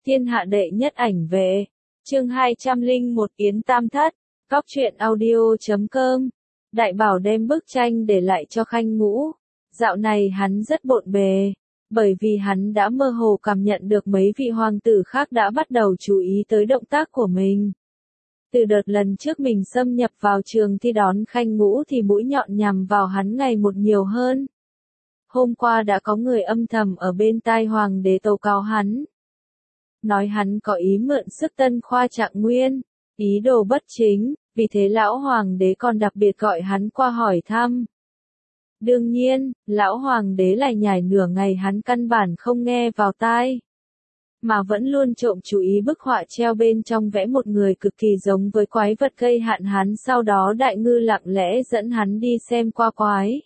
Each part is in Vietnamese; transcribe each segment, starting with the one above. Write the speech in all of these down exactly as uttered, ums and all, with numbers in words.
Thiên hạ đệ nhất ảnh vệ. Chương hai trăm lẻ một Yến Tam Thất. Cóc truyện audio chấm com. Đại bảo đem bức tranh để lại cho Khanh Ngũ. Dạo này hắn rất bộn bề, bởi vì hắn đã mơ hồ cảm nhận được mấy vị hoàng tử khác đã bắt đầu chú ý tới động tác của mình. Từ đợt lần trước mình xâm nhập vào trường thi đón Khanh Ngũ thì mũi nhọn nhằm vào hắn ngày một nhiều hơn. Hôm qua đã có người âm thầm ở bên tai hoàng đế tố cáo hắn, nói hắn có ý mượn sức Tân Khoa Trạng Nguyên, ý đồ bất chính, vì thế lão hoàng đế còn đặc biệt gọi hắn qua hỏi thăm. Đương nhiên, lão hoàng đế lại nhải nửa ngày hắn căn bản không nghe vào tai, mà vẫn luôn trộm chú ý bức họa treo bên trong vẽ một người cực kỳ giống với quái vật cây hạn hán, sau đó đại ngư lặng lẽ dẫn hắn đi xem qua quái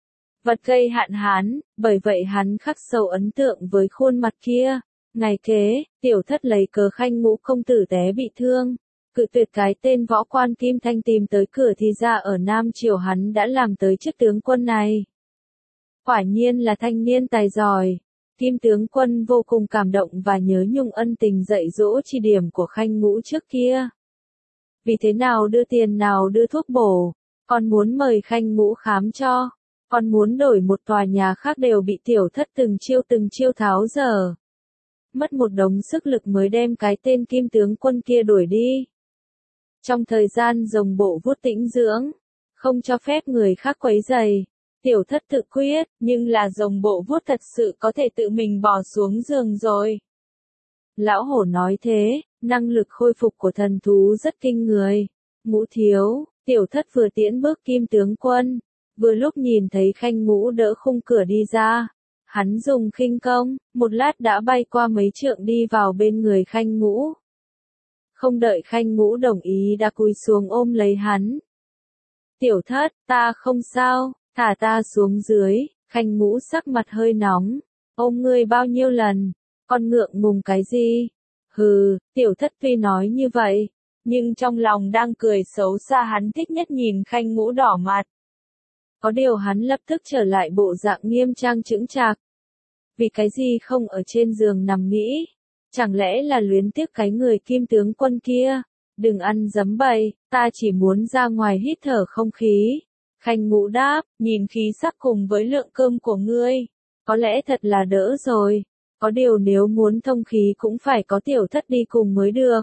vật cây hạn hán, bởi vậy hắn khắc sâu ấn tượng với khuôn mặt kia. Ngày kế, tiểu thất lấy cớ Khanh Ngũ công tử té bị thương, cự tuyệt cái tên võ quan Kim Thanh tìm tới cửa thì ra ở Nam Triều hắn đã làm tới chức tướng quân này. Quả nhiên là thanh niên tài giỏi. Kim tướng quân vô cùng cảm động và nhớ nhung ân tình dạy dỗ chỉ điểm của Khanh Ngũ trước kia. Vì thế nào đưa tiền nào đưa thuốc bổ, còn muốn mời Khanh Ngũ khám cho, còn muốn đổi một tòa nhà khác đều bị tiểu thất từng chiêu từng chiêu tháo dở. Mất một đống sức lực mới đem cái tên Kim tướng quân kia đuổi đi. Trong thời gian rồng bộ vuốt tĩnh dưỡng, không cho phép người khác quấy rầy, tiểu thất tự quyết, nhưng là rồng bộ vuốt thật sự có thể tự mình bò xuống giường rồi. Lão hổ nói thế, năng lực khôi phục của thần thú rất kinh người. Ngũ thiếu, tiểu thất vừa tiễn bước Kim tướng quân, vừa lúc nhìn thấy Khanh Ngũ đỡ khung cửa đi ra. Hắn dùng khinh công, một lát đã bay qua mấy trượng đi vào bên người Khanh Ngũ. Không đợi Khanh Ngũ đồng ý đã cúi xuống ôm lấy hắn. Tiểu thất, ta không sao, thả ta xuống dưới. Khanh Ngũ sắc mặt hơi nóng. Ôm ngươi bao nhiêu lần, con ngượng ngùng cái gì? Hừ, tiểu thất tuy nói như vậy, nhưng trong lòng đang cười xấu xa, hắn thích nhất nhìn Khanh Ngũ đỏ mặt. Có điều hắn lập tức trở lại bộ dạng nghiêm trang chững chạc. Vì cái gì không ở trên giường nằm nghĩ? Chẳng lẽ là luyến tiếc cái người Kim tướng quân kia? Đừng ăn dấm bầy, ta chỉ muốn ra ngoài hít thở không khí. Khanh Ngũ đáp, nhìn khí sắc cùng với lượng cơm của ngươi, có lẽ thật là đỡ rồi. Có điều nếu muốn thông khí cũng phải có tiểu thất đi cùng mới được.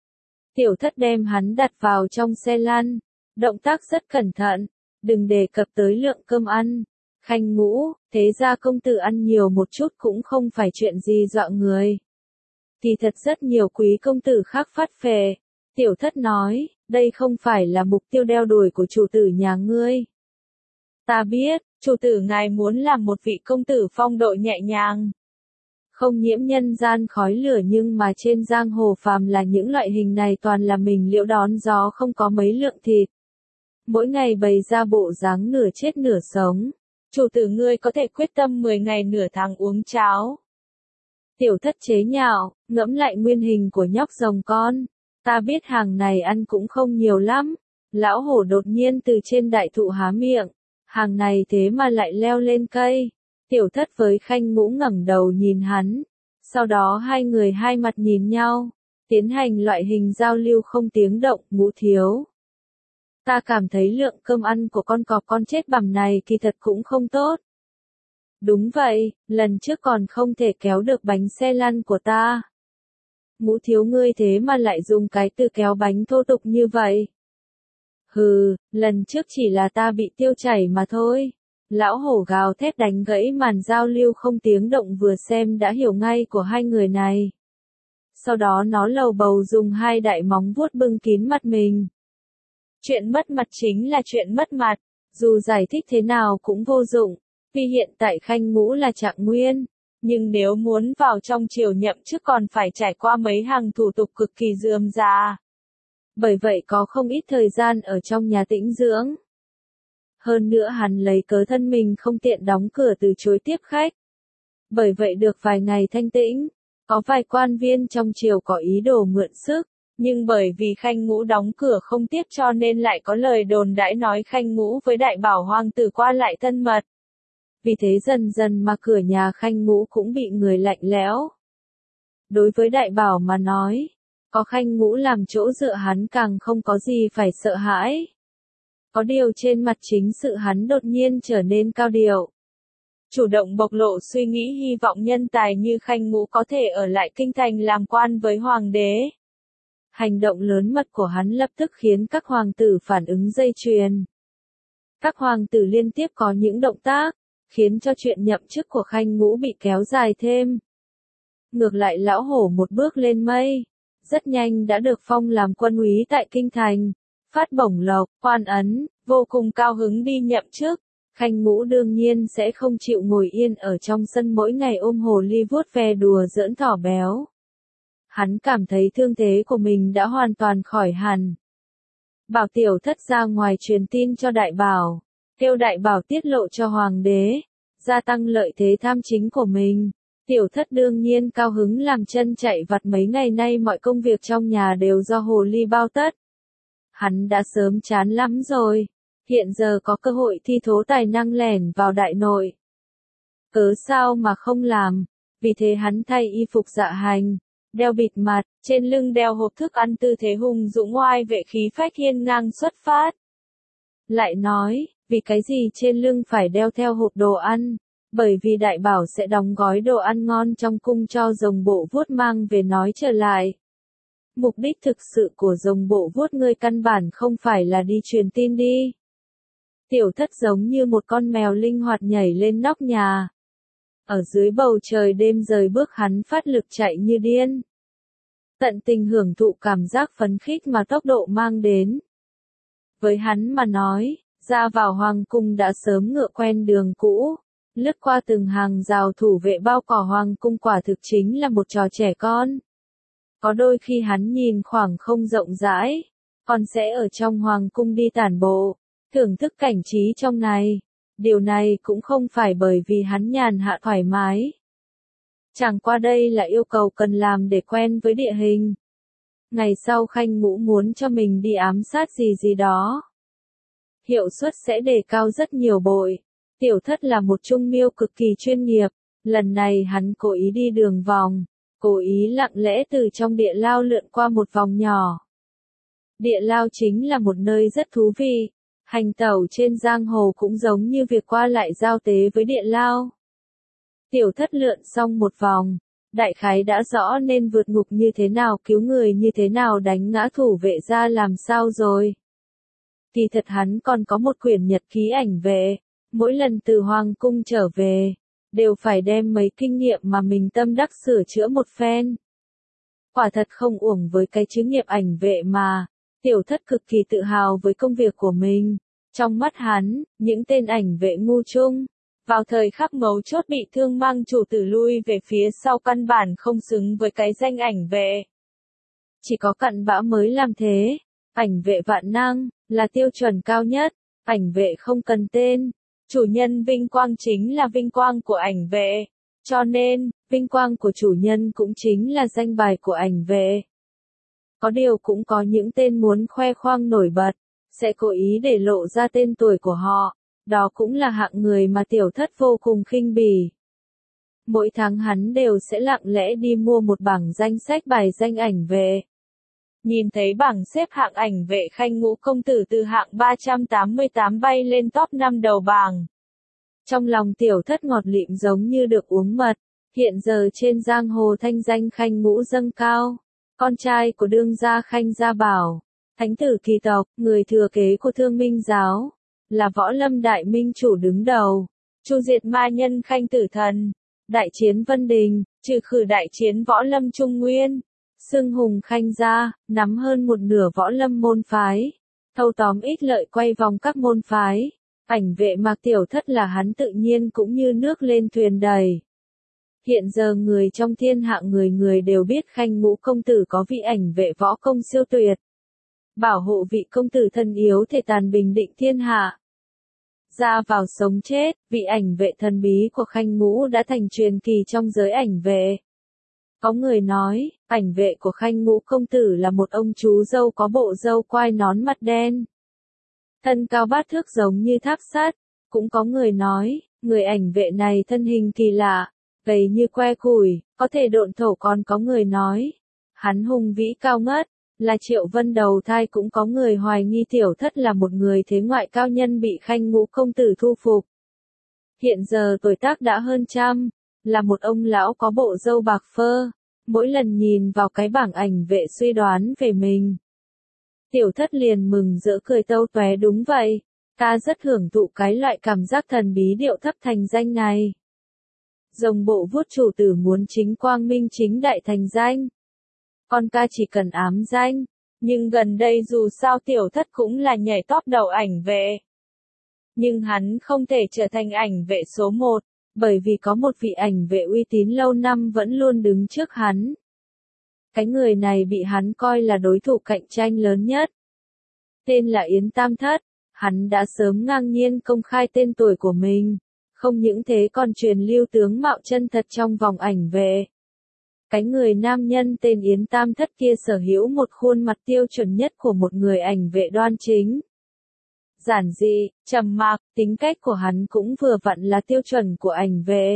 Tiểu thất đem hắn đặt vào trong xe lăn, động tác rất cẩn thận. Đừng đề cập tới lượng cơm ăn. Khanh Ngũ, thế ra công tử ăn nhiều một chút cũng không phải chuyện gì dọa người. Thì thật rất nhiều quý công tử khác phát phệ. Tiểu thất nói, đây không phải là mục tiêu đeo đuổi của chủ tử nhà ngươi. Ta biết, chủ tử ngài muốn làm một vị công tử phong độ nhẹ nhàng, không nhiễm nhân gian khói lửa, nhưng mà trên giang hồ phàm là những loại hình này toàn là mình liễu đón gió, không có mấy lượng thịt. Mỗi ngày bày ra bộ dáng nửa chết nửa sống. Chủ tử ngươi có thể quyết tâm mười ngày nửa tháng uống cháo. Tiểu thất chế nhạo, ngẫm lại nguyên hình của nhóc rồng con. Ta biết hàng này ăn cũng không nhiều lắm. Lão hổ đột nhiên từ trên đại thụ há miệng. Hàng này thế mà lại leo lên cây. Tiểu thất với Khanh Ngũ ngẩng đầu nhìn hắn. Sau đó hai người hai mặt nhìn nhau, tiến hành loại hình giao lưu không tiếng động. Ngũ thiếu, ta cảm thấy lượng cơm ăn của con cọp con chết bằm này kỳ thật cũng không tốt. Đúng vậy, lần trước còn không thể kéo được bánh xe lăn của ta. Ngũ thiếu ngươi thế mà lại dùng cái từ kéo bánh thô tục như vậy. Hừ, lần trước chỉ là ta bị tiêu chảy mà thôi. Lão hổ gào thét đánh gãy màn giao lưu không tiếng động, vừa xem đã hiểu ngay của hai người này. Sau đó nó lầu bầu dùng hai đại móng vuốt bưng kín mặt mình. Chuyện mất mặt chính là chuyện mất mặt, dù giải thích thế nào cũng vô dụng, vì hiện tại Khanh Ngũ là Trạng Nguyên, nhưng nếu muốn vào trong triều nhậm chức còn phải trải qua mấy hàng thủ tục cực kỳ rườm rà. Bởi vậy có không ít thời gian ở trong nhà tĩnh dưỡng. Hơn nữa hắn lấy cớ thân mình không tiện đóng cửa từ chối tiếp khách. Bởi vậy được vài ngày thanh tĩnh, có vài quan viên trong triều có ý đồ mượn sức. Nhưng bởi vì Khanh Ngũ đóng cửa không tiếp cho nên lại có lời đồn đãi nói Khanh Ngũ với đại bảo hoàng tử qua lại thân mật. Vì thế dần dần mà cửa nhà Khanh Ngũ cũng bị người lạnh lẽo. Đối với đại bảo mà nói, có Khanh Ngũ làm chỗ dựa hắn càng không có gì phải sợ hãi. Có điều trên mặt chính sự hắn đột nhiên trở nên cao điệu. Chủ động bộc lộ suy nghĩ hy vọng nhân tài như Khanh Ngũ có thể ở lại kinh thành làm quan với hoàng đế. Hành động lớn mật của hắn lập tức khiến các hoàng tử phản ứng dây chuyền. Các hoàng tử liên tiếp có những động tác, khiến cho chuyện nhậm chức của Khanh Ngũ bị kéo dài thêm. Ngược lại lão hổ một bước lên mây, rất nhanh đã được phong làm quân úy tại kinh thành, phát bổng lộc, quan ấn, vô cùng cao hứng đi nhậm chức. Khanh Ngũ đương nhiên sẽ không chịu ngồi yên ở trong sân mỗi ngày ôm hồ ly vuốt ve đùa giỡn thỏ béo. Hắn cảm thấy thương thế của mình đã hoàn toàn khỏi hẳn. Bảo tiểu thất ra ngoài truyền tin cho đại bảo, kêu đại bảo tiết lộ cho hoàng đế, gia tăng lợi thế tham chính của mình. Tiểu thất đương nhiên cao hứng làm chân chạy vặt, mấy ngày nay mọi công việc trong nhà đều do hồ ly bao tất. Hắn đã sớm chán lắm rồi, hiện giờ có cơ hội thi thố tài năng lẻn vào đại nội. Cớ sao mà không làm, vì thế hắn thay y phục dạ hành, đeo bịt mặt, trên lưng đeo hộp thức ăn, tư thế hùng dũng oai vệ khí phách hiên ngang xuất phát. Lại nói, vì cái gì trên lưng phải đeo theo hộp đồ ăn? Bởi vì đại bảo sẽ đóng gói đồ ăn ngon trong cung cho rồng bộ vuốt mang về nói trở lại. Mục đích thực sự của rồng bộ vuốt ngươi căn bản không phải là đi truyền tin đi. Tiểu thất giống như một con mèo linh hoạt nhảy lên nóc nhà. Ở dưới bầu trời đêm rời bước hắn phát lực chạy như điên. Tận tình hưởng thụ cảm giác phấn khích mà tốc độ mang đến. Với hắn mà nói, ra vào hoàng cung đã sớm ngựa quen đường cũ. Lướt qua từng hàng rào thủ vệ bao cỏ hoàng cung quả thực chính là một trò trẻ con. Có đôi khi hắn nhìn khoảng không rộng rãi, còn sẽ ở trong hoàng cung đi tản bộ, thưởng thức cảnh trí trong này. Điều này cũng không phải bởi vì hắn nhàn hạ thoải mái. Chẳng qua đây là yêu cầu cần làm để quen với địa hình. Ngày sau Khanh Ngũ muốn cho mình đi ám sát gì gì đó, hiệu suất sẽ đề cao rất nhiều bội. Tiểu thất là một trung miêu cực kỳ chuyên nghiệp, lần này hắn cố ý đi đường vòng, cố ý lặng lẽ từ trong địa lao lượn qua một vòng nhỏ. Địa lao chính là một nơi rất thú vị, hành tẩu trên giang hồ cũng giống như việc qua lại giao tế với địa lao. Tiểu thất lượn xong một vòng, đại khái đã rõ nên vượt ngục như thế nào, cứu người như thế nào, đánh ngã thủ vệ ra làm sao rồi. Kỳ thật hắn còn có một quyển nhật ký ảnh vệ. Mỗi lần từ hoàng cung trở về, đều phải đem mấy kinh nghiệm mà mình tâm đắc sửa chữa một phen. Quả thật không uổng với cái chữ nghiệp ảnh vệ mà, tiểu thất cực kỳ tự hào với công việc của mình. Trong mắt hắn, những tên ảnh vệ ngu chung, vào thời khắc mấu chốt bị thương mang chủ tử lui về phía sau căn bản không xứng với cái danh ảnh vệ. Chỉ có cặn bã mới làm thế, ảnh vệ vạn năng, là tiêu chuẩn cao nhất, ảnh vệ không cần tên. Chủ nhân vinh quang chính là vinh quang của ảnh vệ, cho nên, vinh quang của chủ nhân cũng chính là danh bài của ảnh vệ. Có điều cũng có những tên muốn khoe khoang nổi bật, sẽ cố ý để lộ ra tên tuổi của họ, đó cũng là hạng người mà tiểu thất vô cùng khinh bỉ. Mỗi tháng hắn đều sẽ lặng lẽ đi mua một bảng danh sách bài danh ảnh vệ. Nhìn thấy bảng xếp hạng ảnh vệ Khanh Ngũ công tử từ hạng ba trăm tám mươi tám bay lên top năm đầu bảng. Trong lòng tiểu thất ngọt lịm giống như được uống mật, hiện giờ trên giang hồ thanh danh Khanh Ngũ dâng cao. Con trai của đương gia Khanh Gia Bảo, thánh tử kỳ tộc, người thừa kế của Thương Minh giáo, là võ lâm đại minh chủ đứng đầu, chu diệt ma nhân Khanh Tử Thần, đại chiến Vân Đình, trừ khử đại chiến võ lâm Trung Nguyên. Xưng hùng Khanh gia, nắm hơn một nửa võ lâm môn phái, thâu tóm ít lợi quay vòng các môn phái. Ảnh vệ Mạc Tiểu Thất là hắn tự nhiên cũng như nước lên thuyền đầy. Hiện giờ người trong thiên hạ người người đều biết Khanh Ngũ công tử có vị ảnh vệ võ công siêu tuyệt. Bảo hộ vị công tử thân yếu thể tàn bình định thiên hạ. Ra vào sống chết, vị ảnh vệ thần bí của Khanh Ngũ đã thành truyền kỳ trong giới ảnh vệ. Có người nói, ảnh vệ của Khanh Ngũ công tử là một ông chú dâu có bộ râu quai nón mặt đen. Thân cao bát thước giống như tháp sắt. Cũng có người nói, người ảnh vệ này thân hình kỳ lạ, gầy như que củi, có thể độn thổ còn có người nói. Hắn hùng vĩ cao ngất, là Triệu Vân đầu thai cũng có người hoài nghi tiểu thất là một người thế ngoại cao nhân bị Khanh Ngũ công tử thu phục. Hiện giờ tuổi tác đã hơn trăm, là một ông lão có bộ râu bạc phơ, mỗi lần nhìn vào cái bảng ảnh vệ suy đoán về mình. Tiểu thất liền mừng rỡ cười tâu tóe đúng vậy, ta rất hưởng thụ cái loại cảm giác thần bí điệu thấp thành danh này. Rồng bộ vuốt chủ tử muốn chính quang minh chính đại thành danh. Con ca chỉ cần ám danh, nhưng gần đây dù sao tiểu thất cũng là nhảy top đầu ảnh vệ. Nhưng hắn không thể trở thành ảnh vệ số một, bởi vì có một vị ảnh vệ uy tín lâu năm vẫn luôn đứng trước hắn. Cái người này bị hắn coi là đối thủ cạnh tranh lớn nhất. Tên là Yến Tam Thất, hắn đã sớm ngang nhiên công khai tên tuổi của mình, không những thế còn truyền lưu tướng mạo chân thật trong vòng ảnh vệ. Cái người nam nhân tên Yến Tam Thất kia sở hữu một khuôn mặt tiêu chuẩn nhất của một người ảnh vệ đoan chính. Giản dị, trầm mặc, tính cách của hắn cũng vừa vặn là tiêu chuẩn của ảnh vệ.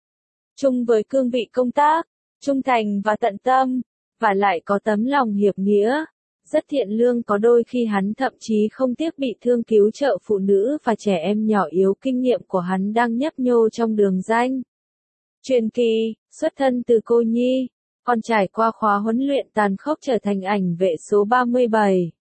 Chung với cương vị công tác, trung thành và tận tâm, và lại có tấm lòng hiệp nghĩa, rất thiện lương, có đôi khi hắn thậm chí không tiếc bị thương cứu trợ phụ nữ và trẻ em nhỏ yếu. Kinh nghiệm của hắn đang nhấp nhô trong đường danh. Truyền kỳ, xuất thân từ cô nhi, còn trải qua khóa huấn luyện tàn khốc trở thành ảnh vệ số ba mươi bảy.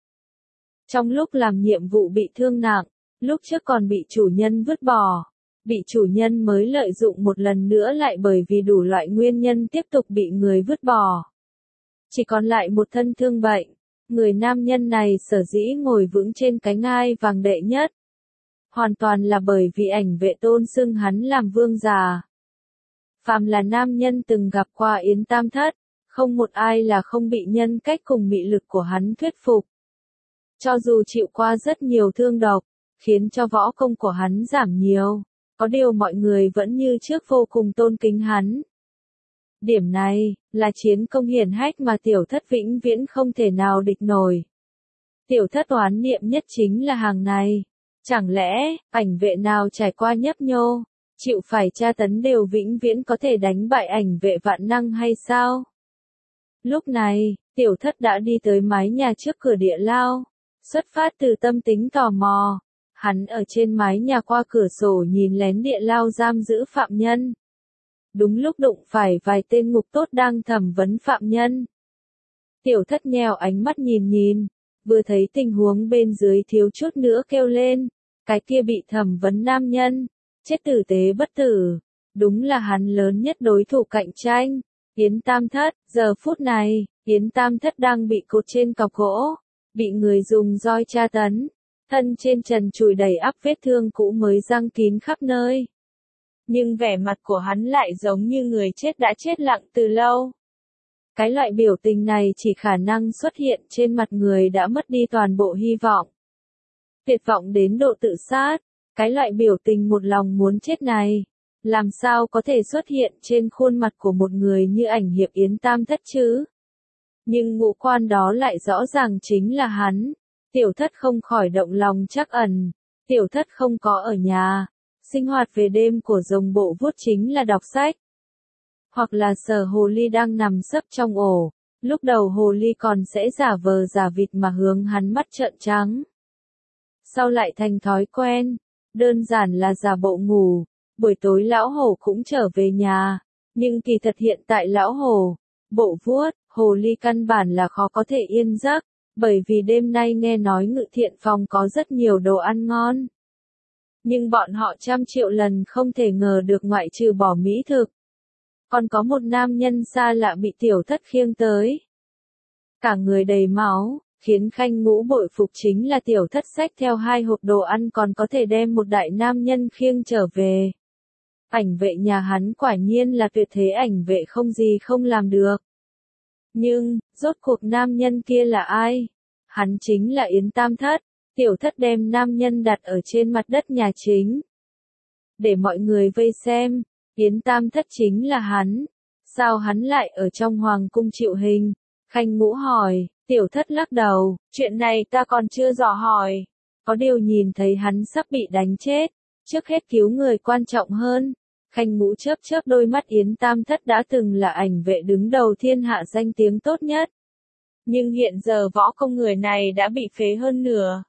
Trong lúc làm nhiệm vụ bị thương nặng, lúc trước còn bị chủ nhân vứt bỏ, bị chủ nhân mới lợi dụng một lần nữa lại bởi vì đủ loại nguyên nhân tiếp tục bị người vứt bỏ. Chỉ còn lại một thân thương bệnh, người nam nhân này sở dĩ ngồi vững trên cái ngai vàng đệ nhất. Hoàn toàn là bởi vì ảnh vệ tôn xưng hắn làm vương già. Phàm là nam nhân từng gặp qua Yến Tam Thất, không một ai là không bị nhân cách cùng mị lực của hắn thuyết phục. Cho dù chịu qua rất nhiều thương độc, khiến cho võ công của hắn giảm nhiều, có điều mọi người vẫn như trước vô cùng tôn kính hắn. Điểm này, là chiến công hiển hách mà tiểu thất vĩnh viễn không thể nào địch nổi. Tiểu thất oán niệm nhất chính là hàng này. Chẳng lẽ, ảnh vệ nào trải qua nhấp nhô, chịu phải tra tấn đều vĩnh viễn có thể đánh bại ảnh vệ vạn năng hay sao? Lúc này, tiểu thất đã đi tới mái nhà trước cửa địa lao. Xuất phát từ tâm tính tò mò, hắn ở trên mái nhà qua cửa sổ nhìn lén địa lao giam giữ phạm nhân. Đúng lúc đụng phải vài tên ngục tốt đang thẩm vấn phạm nhân. Tiểu thất nheo ánh mắt nhìn nhìn, vừa thấy tình huống bên dưới thiếu chút nữa kêu lên, cái kia bị thẩm vấn nam nhân, chết tử tế bất tử, đúng là hắn lớn nhất đối thủ cạnh tranh, Yến Tam Thất. Giờ phút này, Yến Tam Thất đang bị cột trên cọc gỗ, bị người dùng roi tra tấn, thân trên trần trụi đầy ắp vết thương cũ mới răng kín khắp nơi. Nhưng vẻ mặt của hắn lại giống như người chết đã chết lặng từ lâu. Cái loại biểu tình này chỉ khả năng xuất hiện trên mặt người đã mất đi toàn bộ hy vọng. Tuyệt vọng đến độ tự sát, cái loại biểu tình một lòng muốn chết này, làm sao có thể xuất hiện trên khuôn mặt của một người như ảnh hiệp Yến Tam Thất chứ? Nhưng ngũ quan đó lại rõ ràng chính là hắn. Tiểu thất không khỏi động lòng trắc ẩn. Tiểu thất không có ở nhà. Sinh hoạt về đêm của rồng bộ vuốt chính là đọc sách. Hoặc là sờ hồ ly đang nằm sấp trong ổ. Lúc đầu hồ ly còn sẽ giả vờ giả vịt mà hướng hắn mắt trợn trắng. Sau lại thành thói quen. Đơn giản là giả bộ ngủ. Buổi tối lão hổ cũng trở về nhà. Nhưng kỳ thật hiện tại lão hổ, bộ vuốt, hồ ly căn bản là khó có thể yên giấc, bởi vì đêm nay nghe nói Ngự Thiện Phòng có rất nhiều đồ ăn ngon. Nhưng bọn họ trăm triệu lần không thể ngờ được ngoại trừ bỏ mỹ thực. Còn có một nam nhân xa lạ bị tiểu thất khiêng tới. Cả người đầy máu, khiến Khanh Ngũ bội phục chính là tiểu thất xách theo hai hộp đồ ăn còn có thể đem một đại nam nhân khiêng trở về. Ảnh vệ nhà hắn quả nhiên là tuyệt thế ảnh vệ không gì không làm được. Nhưng, rốt cuộc nam nhân kia là ai? Hắn chính là Yến Tam Thất. Tiểu thất đem nam nhân đặt ở trên mặt đất nhà chính. Để mọi người vây xem, Yến Tam Thất chính là hắn. Sao hắn lại ở trong hoàng cung chịu hình? Khanh Ngũ hỏi, tiểu thất lắc đầu, chuyện này ta còn chưa dò hỏi. Có điều nhìn thấy hắn sắp bị đánh chết, trước hết cứu người quan trọng hơn. Khanh Ngũ chớp chớp đôi mắt, Yến Tam Thất đã từng là ảnh vệ đứng đầu thiên hạ danh tiếng tốt nhất. Nhưng hiện giờ võ công người này đã bị phế hơn nửa.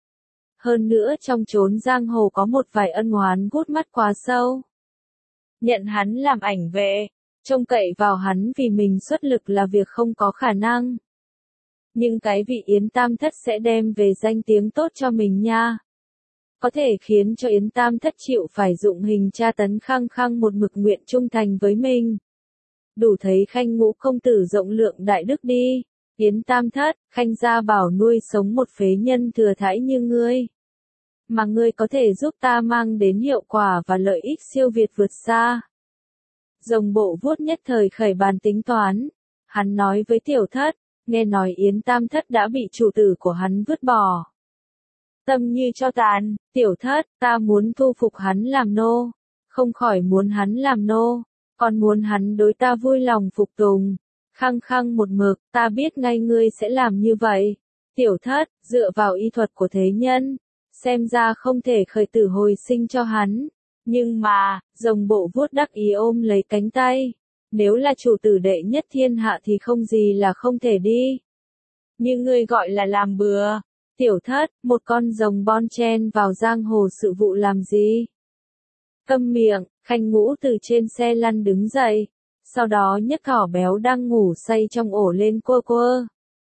Hơn nữa trong chốn giang hồ có một vài ân oán gút mắt quá sâu. Nhận hắn làm ảnh vệ, trông cậy vào hắn vì mình xuất lực là việc không có khả năng. Nhưng cái vị Yến Tam Thất sẽ đem về danh tiếng tốt cho mình nha. Có thể khiến cho Yến Tam Thất chịu phải dụng hình tra tấn, khăng khăng một mực nguyện trung thành với mình. Đủ thấy Khanh Ngũ công tử rộng lượng đại đức đi. Yến Tam Thất, Khanh gia bảo nuôi sống một phế nhân thừa thãi như ngươi. Mà ngươi có thể giúp ta mang đến hiệu quả và lợi ích siêu việt vượt xa. Rồng Bộ vuốt nhất thời khởi bàn tính toán. Hắn nói với Tiểu Thất, nghe nói Yến Tam Thất đã bị chủ tử của hắn vứt bỏ. Tâm như cho tàn, Tiểu Thất, ta muốn thu phục hắn làm nô. Không khỏi muốn hắn làm nô, còn muốn hắn đối ta vui lòng phục tùng. Khăng khăng một mực, ta biết ngay ngươi sẽ làm như vậy. Tiểu Thất, dựa vào y thuật của thế nhân, xem ra không thể khởi tử hồi sinh cho hắn. Nhưng mà, Rồng Bộ vuốt đắc ý ôm lấy cánh tay. Nếu là chủ tử đệ nhất thiên hạ thì không gì là không thể đi. Như ngươi gọi là làm bừa. Tiểu Thất, một con rồng bon chen vào giang hồ sự vụ làm gì? Câm miệng, Khanh Ngũ từ trên xe lăn đứng dậy. Sau đó nhấc Thỏ béo đang ngủ say trong ổ lên quơ quơ.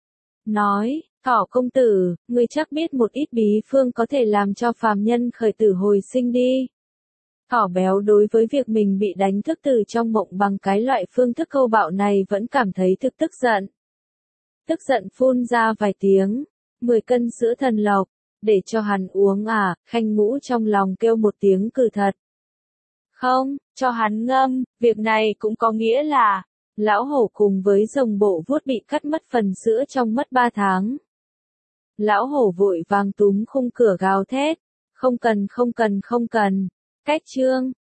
Nói, Thỏ công tử, ngươi chắc biết một ít bí phương có thể làm cho phàm nhân khởi tử hồi sinh đi. Thỏ béo đối với việc mình bị đánh thức từ trong mộng bằng cái loại phương thức câu bạo này vẫn cảm thấy thực tức giận. Tức giận phun ra vài tiếng, mười cân sữa thần lộc, để cho hắn uống à, Khanh Ngũ trong lòng kêu một tiếng cừ thật. Không, cho hắn ngâm, việc này cũng có nghĩa là, lão hổ cùng với Rồng Bộ vuốt bị cắt mất phần sữa trong mất ba tháng. Lão hổ vội vàng túm khung cửa gào thét, không cần không cần không cần, cách chương.